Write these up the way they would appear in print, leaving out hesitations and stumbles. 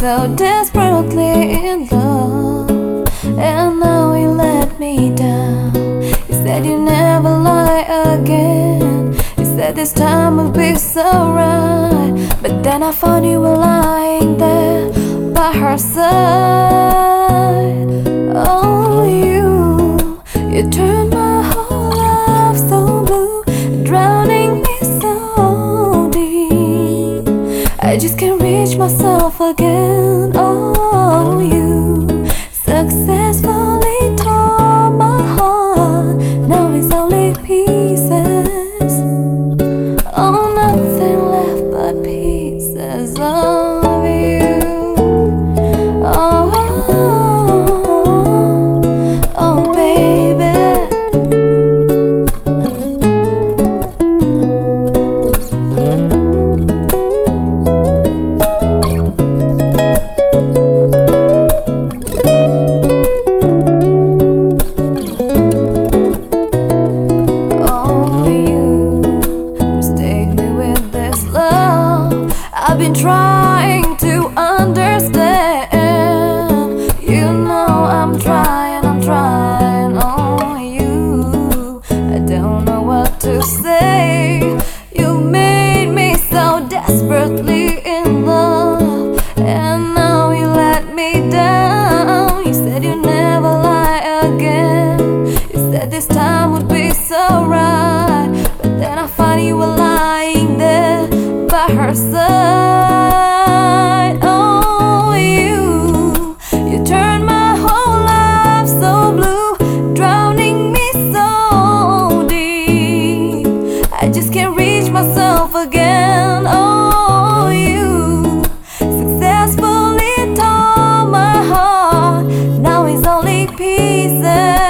so desperately in love, and now you let me down. You said you never lie again. You said this time would be so right, but then I found you were lying there by her side. Oh, you turned my whole life so blue, drowning me so deep. I just can't reach myself again. Oh, you successfully tore my heart. Now it's only pieces. Oh, nothing left but pieces of you. Oh, oh, baby. I've been trying to understand. You know I'm trying. Oh, you, I don't know what to say. You made me so desperately in love, and now you let me down. You said you never lie again. You said this time would be so right, but then I found you were lying there by her side. Oh, you turned my whole life so blue, drowning me so deep. I just can't reach myself again. Oh, you successfully tore my heart. Now it's only pieces.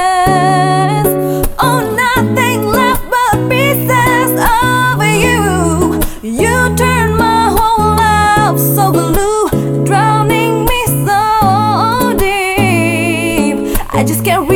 Oh, nothing left but pieces of you. You turned my whole life so blue, drowning me so deep. I just can't